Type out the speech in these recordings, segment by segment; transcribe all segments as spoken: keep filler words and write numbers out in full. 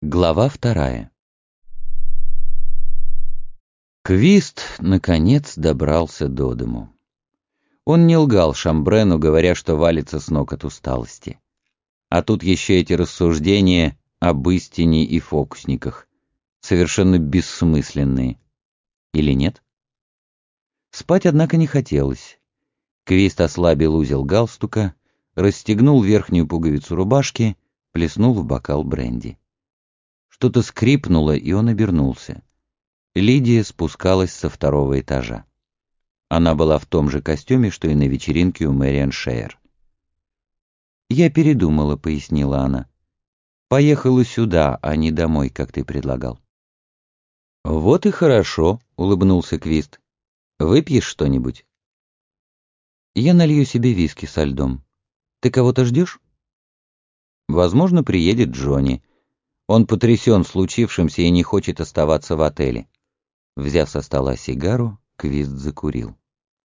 Глава вторая. Квист, наконец, добрался до дому. Он не лгал Шамбрену, говоря, что валится с ног от усталости. А тут еще эти рассуждения об истине и фокусниках, совершенно бессмысленные. Или нет? Спать, однако, не хотелось. Квист ослабил узел галстука, расстегнул верхнюю пуговицу рубашки, плеснул в бокал бренди. Что-то скрипнуло, и он обернулся. Лидия спускалась со второго этажа. Она была в том же костюме, что и на вечеринке у Мэриан Шеер. «Я передумала», — пояснила она. «Поехала сюда, а не домой, как ты предлагал». «Вот и хорошо», — улыбнулся Квист. «Выпьешь что-нибудь?» «Я налью себе виски со льдом. Ты кого-то ждешь?» «Возможно, приедет Джонни. Он потрясен случившимся и не хочет оставаться в отеле». Взяв со стола сигару, Квист закурил.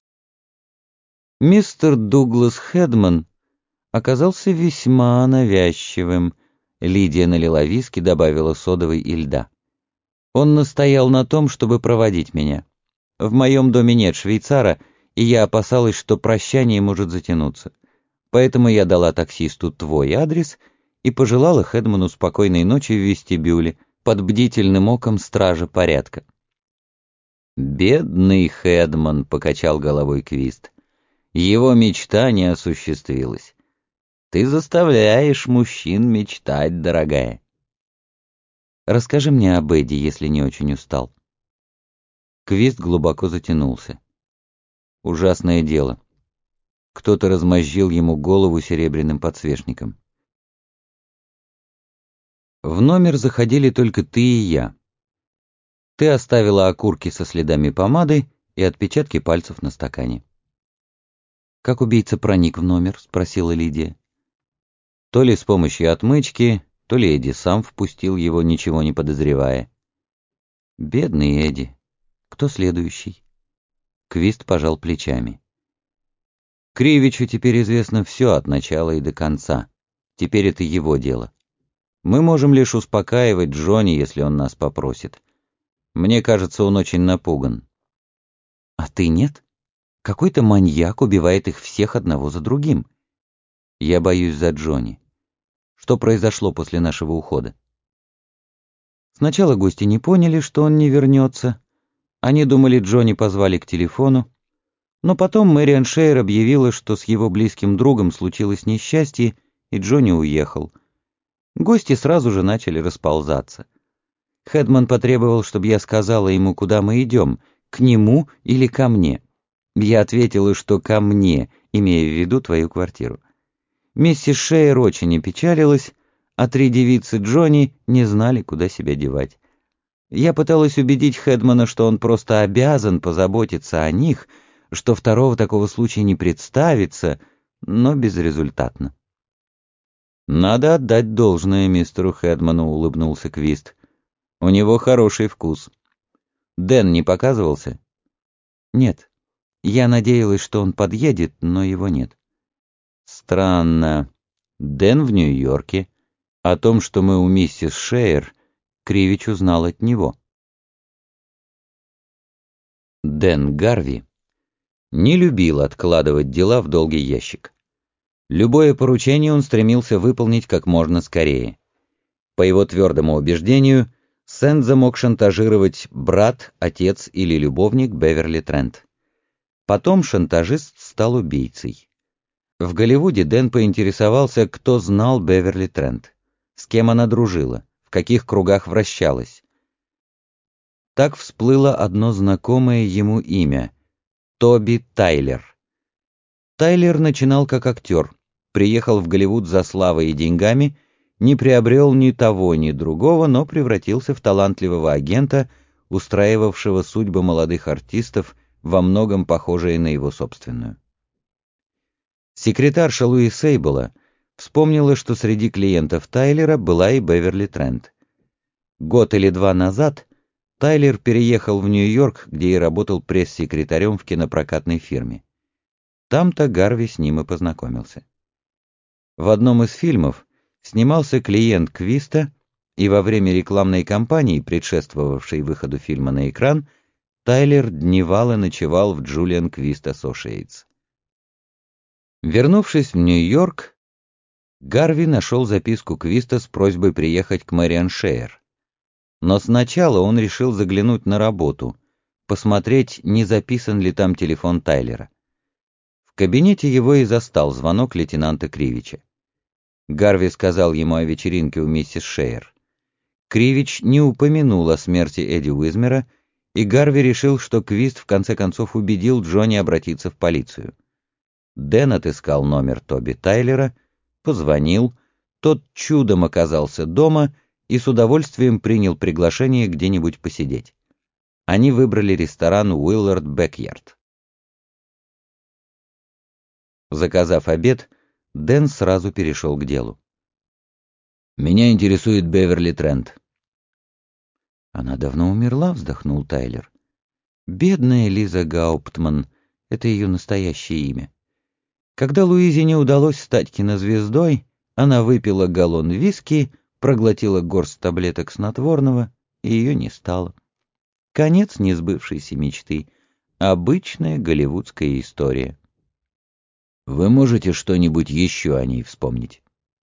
Мистер Дуглас Хедман оказался весьма навязчивым. Лидия налила виски, добавила содовой и льда. Он настоял на том, чтобы проводить меня. В моем доме нет швейцара, и я опасалась, что прощание может затянуться. Поэтому я дала таксисту твой адрес и пожелала Хедману спокойной ночи в вестибюле под бдительным оком стража порядка. «Бедный Хедман», — покачал головой Квист. «Его мечта не осуществилась. Ты заставляешь мужчин мечтать, дорогая». «Расскажи мне об Эдди, если не очень устал». Квист глубоко затянулся. Ужасное дело. Кто-то размозжил ему голову серебряным подсвечником. В номер заходили только ты и я. Ты оставила окурки со следами помады и отпечатки пальцев на стакане. «Как убийца проник в номер?» — спросила Лидия. То ли с помощью отмычки, то ли Эдди сам впустил его, ничего не подозревая. Бедный Эдди. Кто следующий? Квист пожал плечами. Кривичу теперь известно все от начала и до конца. Теперь это его дело. Мы можем лишь успокаивать Джонни, если он нас попросит. Мне кажется, он очень напуган. А ты нет? Какой-то маньяк убивает их всех одного за другим. Я боюсь за Джонни. Что произошло после нашего ухода? Сначала гости не поняли, что он не вернется. Они думали, Джонни позвали к телефону. Но потом Мэриан Шеер объявила, что с его близким другом случилось несчастье, и Джонни уехал. Гости сразу же начали расползаться. Хедман потребовал, чтобы я сказала ему, куда мы идем, к нему или ко мне. Я ответила, что ко мне, имея в виду твою квартиру. Миссис Шеер очень опечалилась, а три девицы Джонни не знали, куда себя девать. Я пыталась убедить Хедмана, что он просто обязан позаботиться о них, что второго такого случая не представится, но безрезультатно. «Надо отдать должное мистеру Хедману», — улыбнулся Квист. «У него хороший вкус. Дэн не показывался?» «Нет. Я надеялась, что он подъедет, но его нет». «Странно. Дэн в Нью-Йорке. О том, что мы у миссис Шеер, Кривич узнал от него». Дэн Гарви не любил откладывать дела в долгий ящик. Любое поручение он стремился выполнить как можно скорее. По его твердому убеждению, Сэнза мог шантажировать брат, отец или любовник Беверли Трент. Потом шантажист стал убийцей. В Голливуде Дэн поинтересовался, кто знал Беверли Трент, с кем она дружила, в каких кругах вращалась. Так всплыло одно знакомое ему имя — Тоби Тайлер. Тайлер начинал как актер, приехал в Голливуд за славой и деньгами, не приобрел ни того, ни другого, но превратился в талантливого агента, устраивавшего судьбы молодых артистов, во многом похожие на его собственную. Секретарша Луи Сейбола вспомнила, что среди клиентов Тайлера была и Беверли Трент. Год или два назад Тайлер переехал в Нью-Йорк, где и работал пресс-секретарем в кинопрокатной фирме. Там-то Гарви с ним и познакомился. В одном из фильмов снимался клиент Квиста, и во время рекламной кампании, предшествовавшей выходу фильма на экран, Тайлер дневал и ночевал в Julian Quist Associates. Вернувшись в Нью-Йорк, Гарви нашел записку Квиста с просьбой приехать к Мэриан Шеер. Но сначала он решил заглянуть на работу, посмотреть, не записан ли там телефон Тайлера. В кабинете его и застал звонок лейтенанта Кривича. Гарви сказал ему о вечеринке у миссис Шеер. Кривич не упомянул о смерти Эдди Уизмера, и Гарви решил, что Квист в конце концов убедил Джонни обратиться в полицию. Дэн отыскал номер Тоби Тайлера, позвонил, тот чудом оказался дома и с удовольствием принял приглашение где-нибудь посидеть. Они выбрали ресторан Уиллард Бэкьярд. Заказав обед, Дэн сразу перешел к делу. «Меня интересует Беверли Трент». «Она давно умерла», — вздохнул Тайлер. «Бедная Лиза Гауптман — это ее настоящее имя. Когда Луизе не удалось стать кинозвездой, она выпила галлон виски, проглотила горсть таблеток снотворного, и ее не стало. Конец несбывшейся мечты. Обычная голливудская история». «Вы можете что-нибудь еще о ней вспомнить?»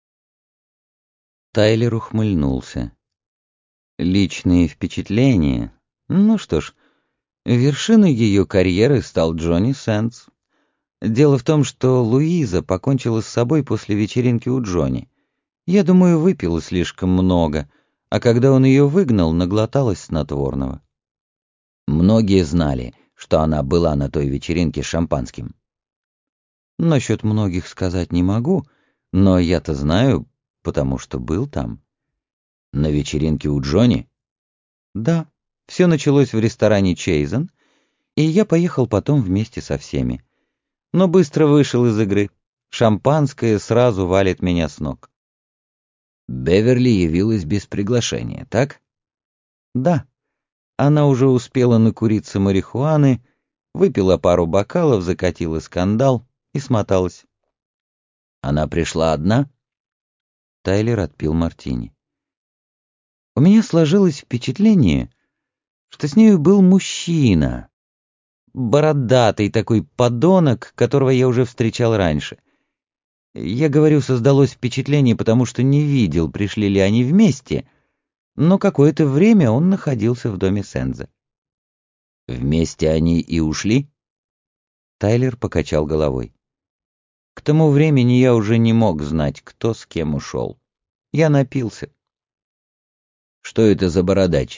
Тайлер ухмыльнулся. «Личные впечатления? Ну что ж, вершиной ее карьеры стал Джонни Сэндс. Дело в том, что Луиза покончила с собой после вечеринки у Джонни. Я думаю, выпила слишком много, а когда он ее выгнал, наглоталась снотворного». «Многие знали, что она была на той вечеринке с шампанским». «Насчет многих сказать не могу, но я-то знаю, потому что был там». «На вечеринке у Джонни?» «Да, все началось в ресторане Чейзен, и я поехал потом вместе со всеми. Но быстро вышел из игры. Шампанское сразу валит меня с ног». «Беверли явилась без приглашения, так?» «Да. Она уже успела накуриться марихуаны, выпила пару бокалов, закатила скандал и смоталась». «Она пришла одна?» Тайлер отпил мартини. «У меня сложилось впечатление, что с нею был мужчина, бородатый такой подонок, которого я уже встречал раньше. Я говорю, создалось впечатление, потому что не видел, пришли ли они вместе, но какое-то время он находился в доме Сенза». «Вместе они и ушли?» Тайлер покачал головой. «К тому времени я уже не мог знать, кто с кем ушел. Я напился». «Что это за бородач?»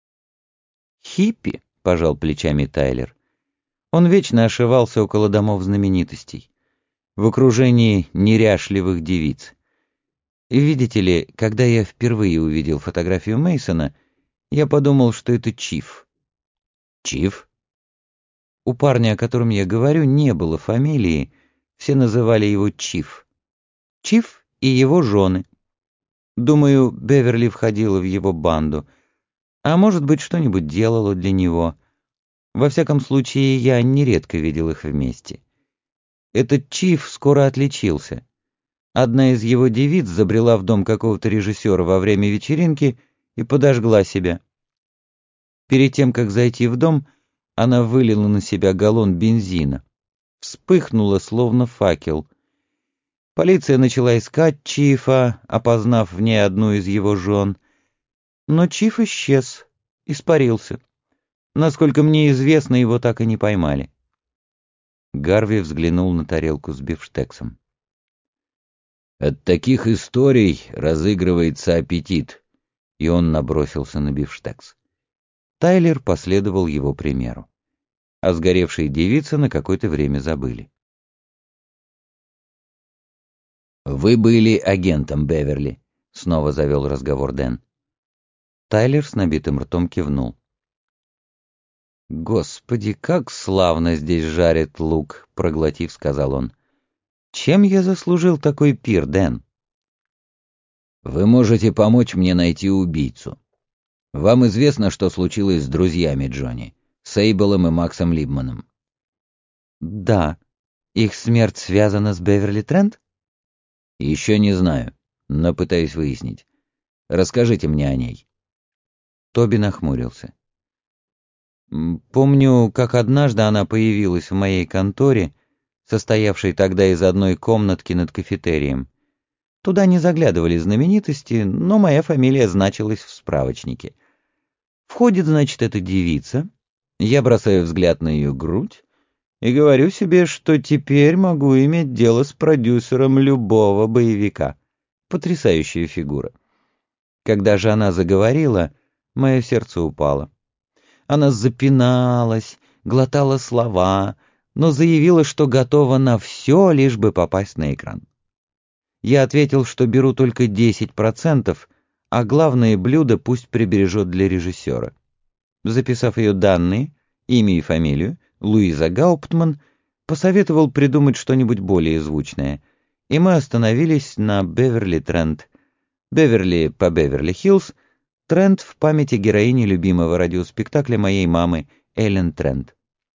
«Хиппи», — пожал плечами Тайлер. «Он вечно ошивался около домов знаменитостей, в окружении неряшливых девиц. И видите ли, когда я впервые увидел фотографию Мейсона, я подумал, что это Чиф». «Чиф?» У парня, о котором я говорю, не было фамилии, все называли его Чиф. Чиф и его жены. Думаю, Беверли входила в его банду, а может быть, что-нибудь делала для него. Во всяком случае, я нередко видел их вместе. Этот Чиф скоро отличился. Одна из его девиц забрела в дом какого-то режиссера во время вечеринки и подожгла себя. Перед тем, как зайти в дом, она вылила на себя галлон бензина. Вспыхнула, словно факел. Полиция начала искать Чифа, опознав в ней одну из его жен. Но Чиф исчез, испарился. Насколько мне известно, его так и не поймали». Гарви взглянул на тарелку с бифштексом. «От таких историй разыгрывается аппетит», и он набросился на бифштекс. Тайлер последовал его примеру. О сгоревшей девице на какое-то время забыли. «Вы были агентом Беверли», — снова завел разговор Дэн. Тайлер с набитым ртом кивнул. «Господи, как славно здесь жарит лук», — проглотив, сказал он. «Чем я заслужил такой пир, Дэн?» «Вы можете помочь мне найти убийцу. Вам известно, что случилось с друзьями Джонни, Сейблом и Максом Либманом?» «Да. Их смерть связана с Беверли Трент?» «Еще не знаю, но пытаюсь выяснить. Расскажите мне о ней». Тоби нахмурился. «М, Помню, как однажды она появилась в моей конторе, состоявшей тогда из одной комнатки над кафетерием. Туда не заглядывали знаменитости, но моя фамилия значилась в справочнике. Входит, значит, эта девица. Я бросаю взгляд на ее грудь и говорю себе, что теперь могу иметь дело с продюсером любого боевика. Потрясающая фигура. Когда же она заговорила, мое сердце упало. Она запиналась, глотала слова, но заявила, что готова на все, лишь бы попасть на экран. Я ответил, что беру только десять процентов, а главное блюдо пусть прибережет для режиссера. Записав ее данные, имя и фамилию, Луиза Гауптман, посоветовал придумать что-нибудь более звучное, и мы остановились на Беверли-Трент. Беверли по Беверли-Хиллз, Трент в памяти героини любимого радиоспектакля моей мамы Эллен Трент.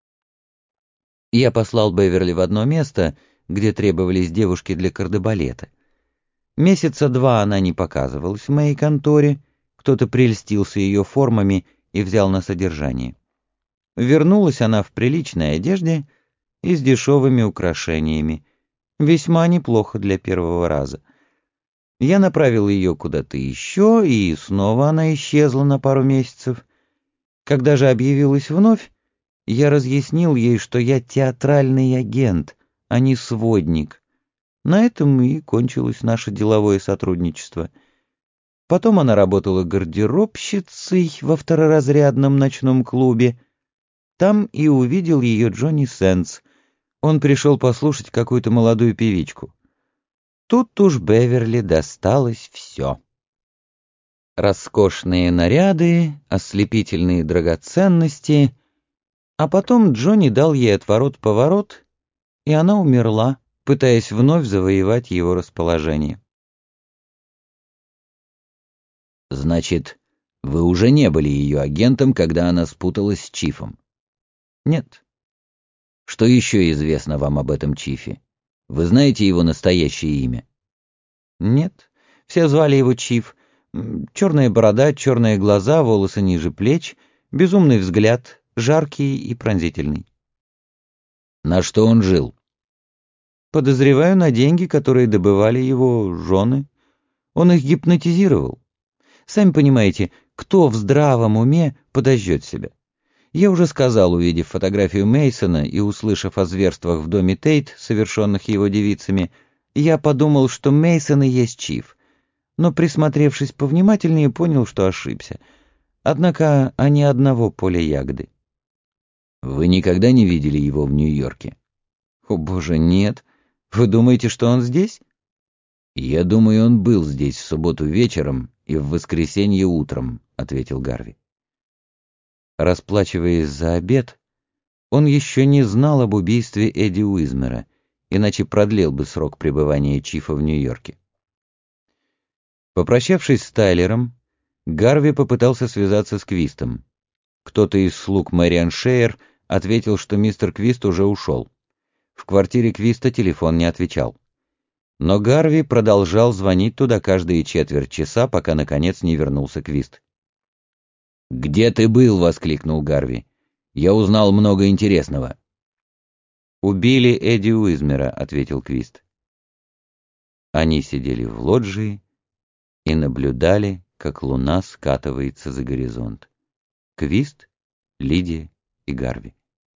Я послал Беверли в одно место, где требовались девушки для кардебалета. Месяца два она не показывалась в моей конторе, кто-то прельстился ее формами и взял на содержание. Вернулась она в приличной одежде и с дешевыми украшениями, весьма неплохо для первого раза. Я направил ее куда-то еще, и снова она исчезла на пару месяцев. Когда же объявилась вновь, я разъяснил ей, что я театральный агент, а не сводник. На этом и кончилось наше деловое сотрудничество. Потом она работала гардеробщицей во второразрядном ночном клубе. Там и увидел ее Джонни Сенс. Он пришел послушать какую-то молодую певичку. Тут уж Беверли досталось все. Роскошные наряды, ослепительные драгоценности, а потом Джонни дал ей отворот-поворот, и она умерла, пытаясь вновь завоевать его расположение. «Значит, вы уже не были ее агентом, когда она спуталась с Чифом?» Нет. «Что еще известно вам об этом Чифе? Вы знаете его настоящее имя?» Нет. Все звали его Чиф. М, Черная борода, черные глаза, волосы ниже плеч, безумный взгляд, жаркий и пронзительный. «На что он жил?» Подозреваю на деньги, которые добывали его жены. Он их гипнотизировал. Сами понимаете, кто в здравом уме подожжет себя? Я уже сказал, увидев фотографию Мейсона и услышав о зверствах в доме Тейт, совершенных его девицами, я подумал, что Мейсон и есть Чиф, но, присмотревшись повнимательнее, понял, что ошибся. Однако они одного поля ягоды. «Вы никогда не видели его в Нью-Йорке?» О боже, нет. Вы думаете, что он здесь? «Я думаю, он был здесь в субботу вечером и в воскресенье утром», — ответил Гарви. Расплачиваясь за обед, он еще не знал об убийстве Эдди Уизмера, иначе продлил бы срок пребывания Чифа в Нью-Йорке. Попрощавшись с Тайлером, Гарви попытался связаться с Квистом. Кто-то из слуг Мэриан Шейер ответил, что мистер Квист уже ушел. В квартире Квиста телефон не отвечал. Но Гарви продолжал звонить туда каждые четверть часа, пока наконец не вернулся Квист. «Где ты был?» — воскликнул Гарви. «Я узнал много интересного». «Убили Эдди Уизмера», — ответил Квист. Они сидели в лоджии и наблюдали, как луна скатывается за горизонт. Квист, Лидия и Гарви.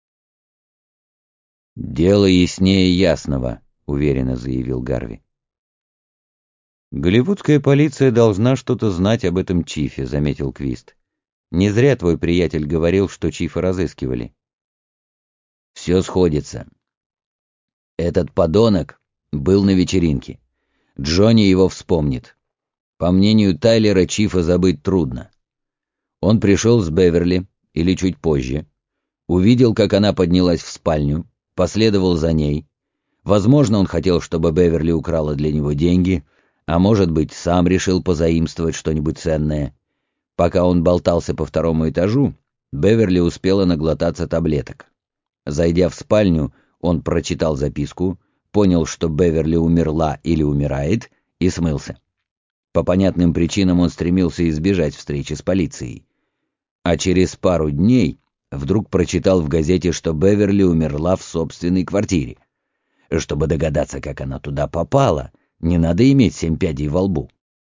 «Дело яснее ясного», — уверенно заявил Гарви. «Голливудская полиция должна что-то знать об этом Чифе», — заметил Квист. «Не зря твой приятель говорил, что Чифа разыскивали». «Все сходится. Этот подонок был на вечеринке. Джонни его вспомнит. По мнению Тайлера, Чифа забыть трудно. Он пришел с Беверли, или чуть позже, увидел, как она поднялась в спальню, последовал за ней. Возможно, он хотел, чтобы Беверли украла для него деньги, а может быть, сам решил позаимствовать что-нибудь ценное. Пока он болтался по второму этажу, Беверли успела наглотаться таблеток. Зайдя в спальню, он прочитал записку, понял, что Беверли умерла или умирает, и смылся. По понятным причинам он стремился избежать встречи с полицией. А через пару дней вдруг прочитал в газете, что Беверли умерла в собственной квартире. Чтобы догадаться, как она туда попала, не надо иметь семь пядей во лбу.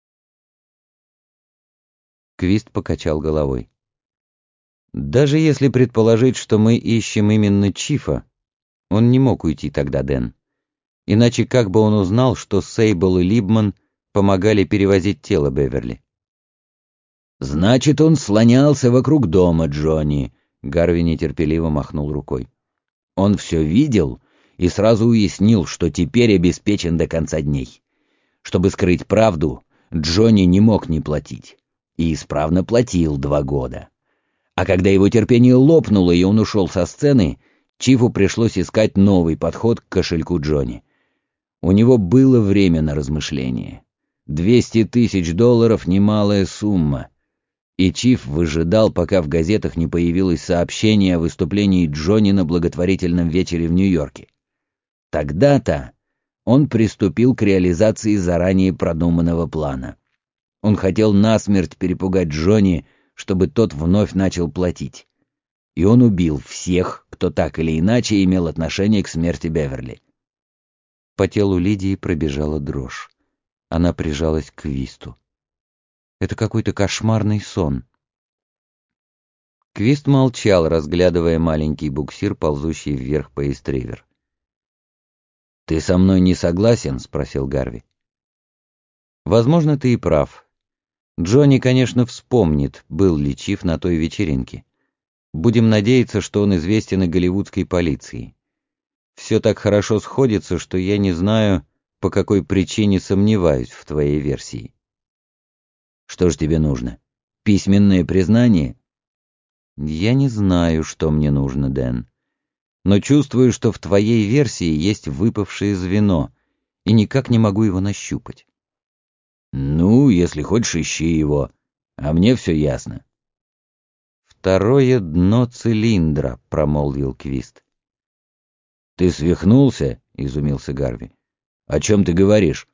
Квист покачал головой. Даже если предположить, что мы ищем именно Чифа, он не мог уйти тогда, Дэн. Иначе как бы он узнал, что Сейбл и Либман помогали перевозить тело Беверли? «Значит, он слонялся вокруг дома, Джонни», — Гарви нетерпеливо махнул рукой. «Он все видел и сразу уяснил, что теперь обеспечен до конца дней. Чтобы скрыть правду, Джонни не мог не платить. И исправно платил два года. А когда его терпение лопнуло и он ушел со сцены, Чифу пришлось искать новый подход к кошельку Джонни. У него было время на размышление. двести тысяч долларов — немалая сумма. И Чиф выжидал, пока в газетах не появилось сообщение о выступлении Джонни на благотворительном вечере в Нью-Йорке. Тогда-то он приступил к реализации заранее продуманного плана. Он хотел насмерть перепугать Джонни, чтобы тот вновь начал платить. И он убил всех, кто так или иначе имел отношение к смерти Беверли. По телу Лидии пробежала дрожь. Она прижалась к Квисту. Это какой-то кошмарный сон. Квист молчал, разглядывая маленький буксир, ползущий вверх по эстривер. «Ты со мной не согласен?» — спросил Гарви. «Возможно, ты и прав. Джонни, конечно, вспомнит, был ли Чиф на той вечеринке. Будем надеяться, что он известен и голливудской полиции. Все так хорошо сходится, что я не знаю, по какой причине сомневаюсь в твоей версии». «Что ж тебе нужно? Письменное признание?» «Я не знаю, что мне нужно, Дэн. Но чувствую, что в твоей версии есть выпавшее звено, и никак не могу его нащупать». «Ну, если хочешь, ищи его, а мне все ясно». «Второе дно цилиндра», — промолвил Квист. «Ты свихнулся?» — изумился Гарви. «О чем ты говоришь?»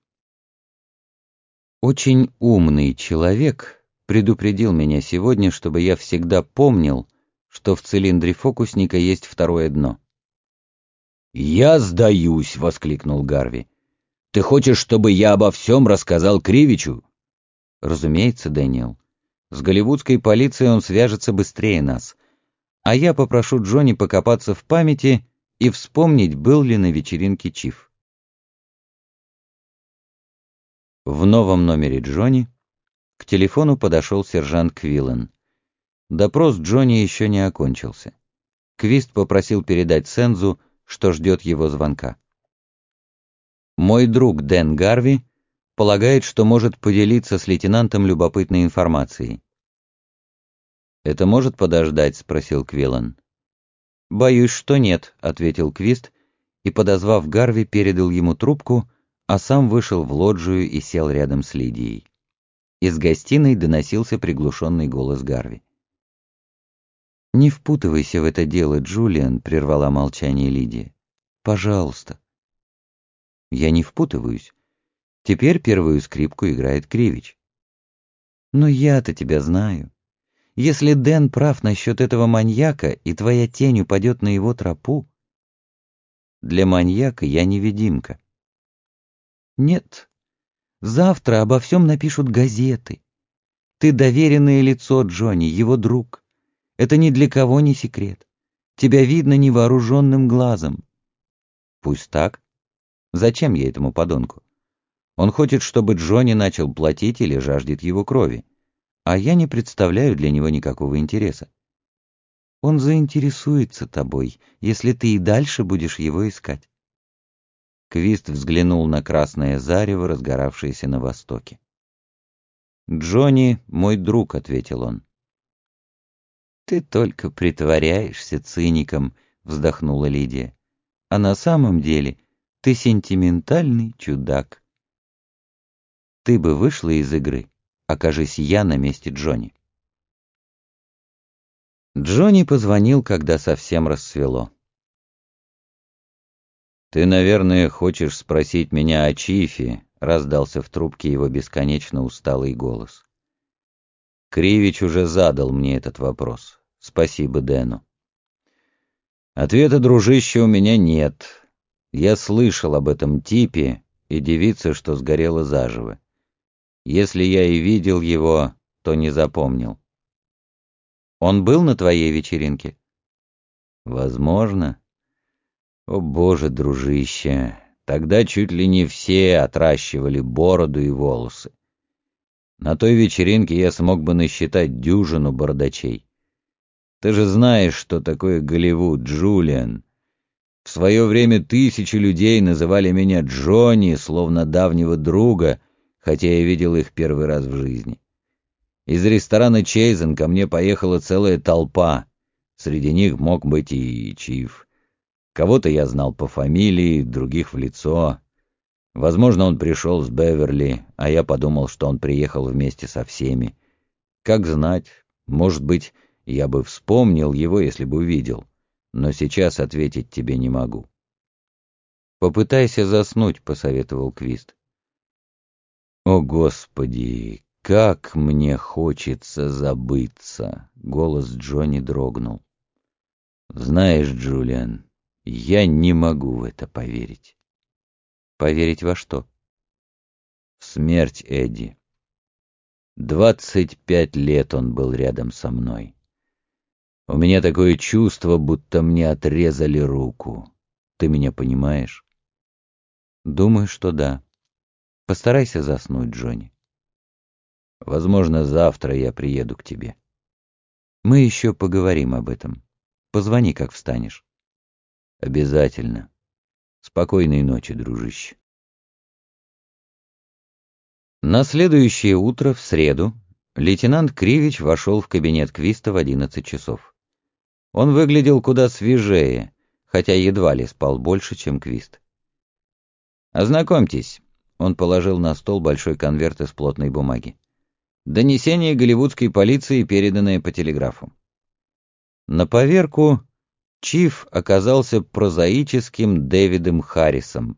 «Очень умный человек предупредил меня сегодня, чтобы я всегда помнил, что в цилиндре фокусника есть второе дно». «Я сдаюсь!» — воскликнул Гарви. «Ты хочешь, чтобы я обо всем рассказал Кривичу?» «Разумеется, Дэниел. С голливудской полицией он свяжется быстрее нас. А я попрошу Джонни покопаться в памяти и вспомнить, был ли на вечеринке Чиф». В новом номере Джонни к телефону подошел сержант Квиллен. Допрос Джонни еще не окончился. Квист попросил передать Сензу, что ждет его звонка. «Мой друг Дэн Гарви полагает, что может поделиться с лейтенантом любопытной информацией». «Это может подождать?» — спросил Квиллен. «Боюсь, что нет», — ответил Квист, и, подозвав Гарви, передал ему трубку, а сам вышел в лоджию и сел рядом с Лидией. Из гостиной доносился приглушенный голос Гарви. «Не впутывайся в это дело, Джулиан», — прервала молчание Лидия. «Пожалуйста». «Я не впутываюсь. Теперь первую скрипку играет Кривич». «Но я-то тебя знаю. Если Дэн прав насчет этого маньяка, и твоя тень упадет на его тропу...» «Для маньяка я невидимка». «Нет. Завтра обо всем напишут газеты. Ты доверенное лицо Джонни, его друг. Это ни для кого не секрет. Тебя видно невооруженным глазом». «Пусть так. Зачем я этому подонку? Он хочет, чтобы Джонни начал платить или жаждет его крови, а я не представляю для него никакого интереса. Он заинтересуется тобой, если ты и дальше будешь его искать». Квист взглянул на красное зарево, разгоравшееся на востоке. «Джонни — мой друг», — ответил он. «Ты только притворяешься циником», — вздохнула Лидия. «А на самом деле ты сентиментальный чудак. Ты бы вышла из игры, окажись я на месте Джонни». Джонни позвонил, когда совсем рассвело. «Ты, наверное, хочешь спросить меня о Чифе, раздался в трубке его бесконечно усталый голос. Кривич уже задал мне этот вопрос. Спасибо Дэну. Ответа, дружище, у меня нет. Я слышал об этом типе и девице, что сгорела заживо. Если я и видел его, то не запомнил. Он был на твоей вечеринке? Возможно. О боже, дружище, тогда чуть ли не все отращивали бороду и волосы. На той вечеринке я смог бы насчитать дюжину бородачей. Ты же знаешь, что такое Голливуд, Джулиан. В свое время тысячи людей называли меня Джонни, словно давнего друга, хотя я видел их первый раз в жизни. Из ресторана Чейзен ко мне поехала целая толпа. Среди них мог быть и Чиф. Кого-то я знал по фамилии, других в лицо. Возможно, он пришел с Беверли, а я подумал, что он приехал вместе со всеми. Как знать, может быть, я бы вспомнил его, если бы увидел, но сейчас ответить тебе не могу. «Попытайся заснуть», — посоветовал Квист. «О, Господи, как мне хочется забыться!» — голос Джонни дрогнул. «Знаешь, Джулиан, я не могу в это поверить». «Поверить во что?» «В смерть Эдди. Двадцать пять лет он был рядом со мной. У меня такое чувство, будто мне отрезали руку. Ты меня понимаешь?» «Думаю, что да. Постарайся заснуть, Джонни. Возможно, завтра я приеду к тебе. Мы еще поговорим об этом. Позвони, как встанешь». «Обязательно. Спокойной ночи, дружище». На следующее утро, в среду, лейтенант Кривич вошел в кабинет Квиста в одиннадцать часов. Он выглядел куда свежее, хотя едва ли спал больше, чем Квист. «Ознакомьтесь», — он положил на стол большой конверт из плотной бумаги. «Донесение голливудской полиции, переданное по телеграфу». На поверку Чиф оказался прозаическим Дэвидом Харрисом.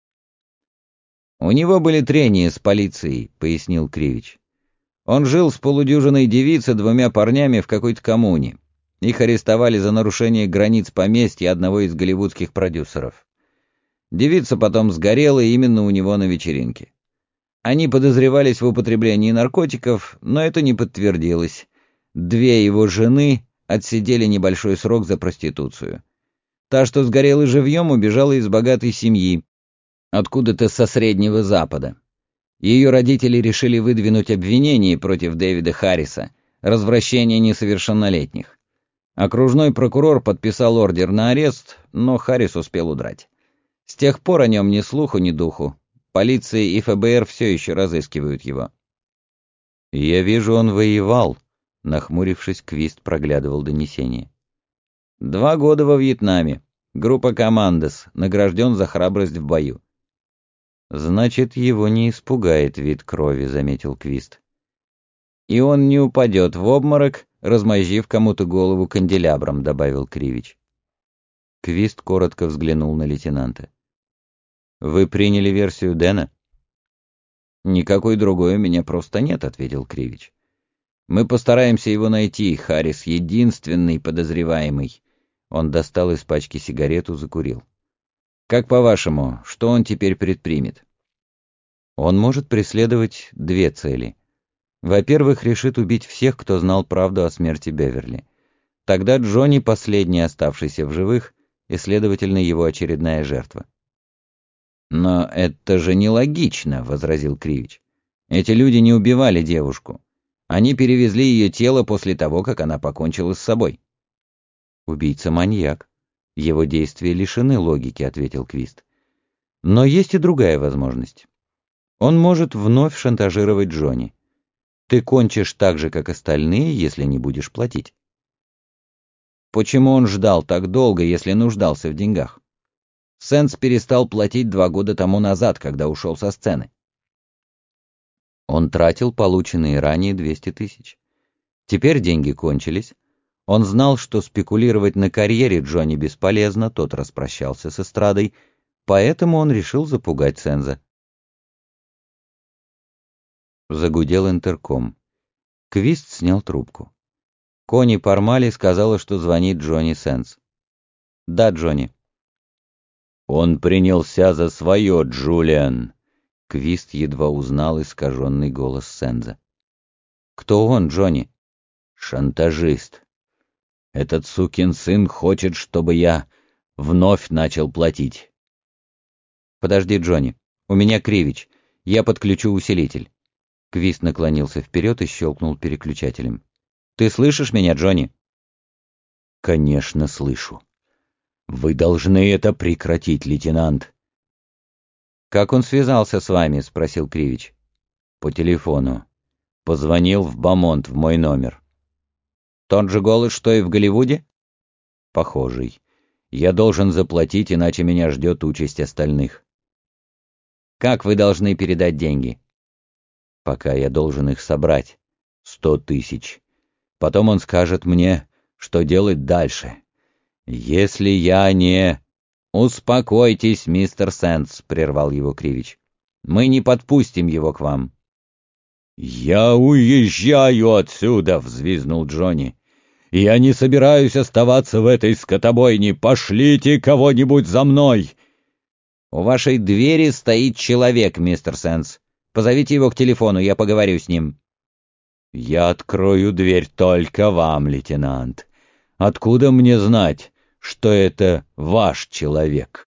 «У него были трения с полицией», — пояснил Кривич. «Он жил с полудюжиной девиц и двумя парнями в какой-то коммуне. Их арестовали за нарушение границ поместья одного из голливудских продюсеров. Девица потом сгорела именно у него на вечеринке. Они подозревались в употреблении наркотиков, но это не подтвердилось. Две его жены отсидели небольшой срок за проституцию. Та, что сгорела живьем, убежала из богатой семьи, откуда-то со Среднего Запада. Ее родители решили выдвинуть обвинение против Дэвида Харриса, развращение несовершеннолетних. Окружной прокурор подписал ордер на арест, но Харрис успел удрать. С тех пор о нем ни слуху, ни духу. Полиция и эф бэ эр все еще разыскивают его. «Я вижу, он воевал», — нахмурившись, Квист проглядывал донесение. «Два года во Вьетнаме. Группа «Командос», награжден за храбрость в бою». «Значит, его не испугает вид крови», — заметил Квист. «И он не упадет в обморок, размозжив кому-то голову канделябром», — добавил Кривич. Квист коротко взглянул на лейтенанта. «Вы приняли версию Дэна?» «Никакой другой у меня просто нет», — ответил Кривич. «Мы постараемся его найти, Харрис — единственный подозреваемый». Он достал из пачки сигарету, закурил. «Как по-вашему, что он теперь предпримет?» «Он может преследовать две цели. Во-первых, решит убить всех, кто знал правду о смерти Беверли. Тогда Джонни — последний оставшийся в живых, и, следовательно, его очередная жертва». «Но это же нелогично», — возразил Кривич. «Эти люди не убивали девушку. Они перевезли ее тело после того, как она покончила с собой». «Убийца-маньяк. Его действия лишены логики», — ответил Квист. «Но есть и другая возможность. Он может вновь шантажировать Джонни. Ты кончишь так же, как остальные, если не будешь платить». «Почему он ждал так долго, если нуждался в деньгах? Сенс перестал платить два года тому назад, когда ушел со сцены». Он тратил полученные ранее двести тысяч. Теперь деньги кончились. Он знал, что спекулировать на карьере Джонни бесполезно, тот распрощался с эстрадой, поэтому он решил запугать Сенза. Загудел интерком. Квист снял трубку. Кони Пармали сказала, что звонит Джонни Сенс. «Да, Джонни». «Он принялся за свое, Джулиан!» Квист едва узнал искаженный голос Сенза. «Кто он, Джонни?» «Шантажист. Этот сукин сын хочет, чтобы я вновь начал платить». «Подожди, Джонни. У меня Кривич. Я подключу усилитель». Квист наклонился вперед и щелкнул переключателем. «Ты слышишь меня, Джонни?» «Конечно, слышу. Вы должны это прекратить, лейтенант». «Как он связался с вами?» — спросил Кривич. «По телефону. Позвонил в Бамонт в мой номер». «Тот же голос, что и в Голливуде?» «Похожий. Я должен заплатить, иначе меня ждет участь остальных». «Как вы должны передать деньги?» «Пока я должен их собрать. Сто тысяч. Потом он скажет мне, что делать дальше. Если я не...» «Успокойтесь, мистер Сенс», — прервал его Кривич. «Мы не подпустим его к вам». «Я уезжаю отсюда!» — взвизнул Джонни. «Я не собираюсь оставаться в этой скотобойне. Пошлите кого-нибудь за мной!» «У вашей двери стоит человек, мистер Сенс. Позовите его к телефону, я поговорю с ним». «Я открою дверь только вам, лейтенант. Откуда мне знать, что это ваш человек?»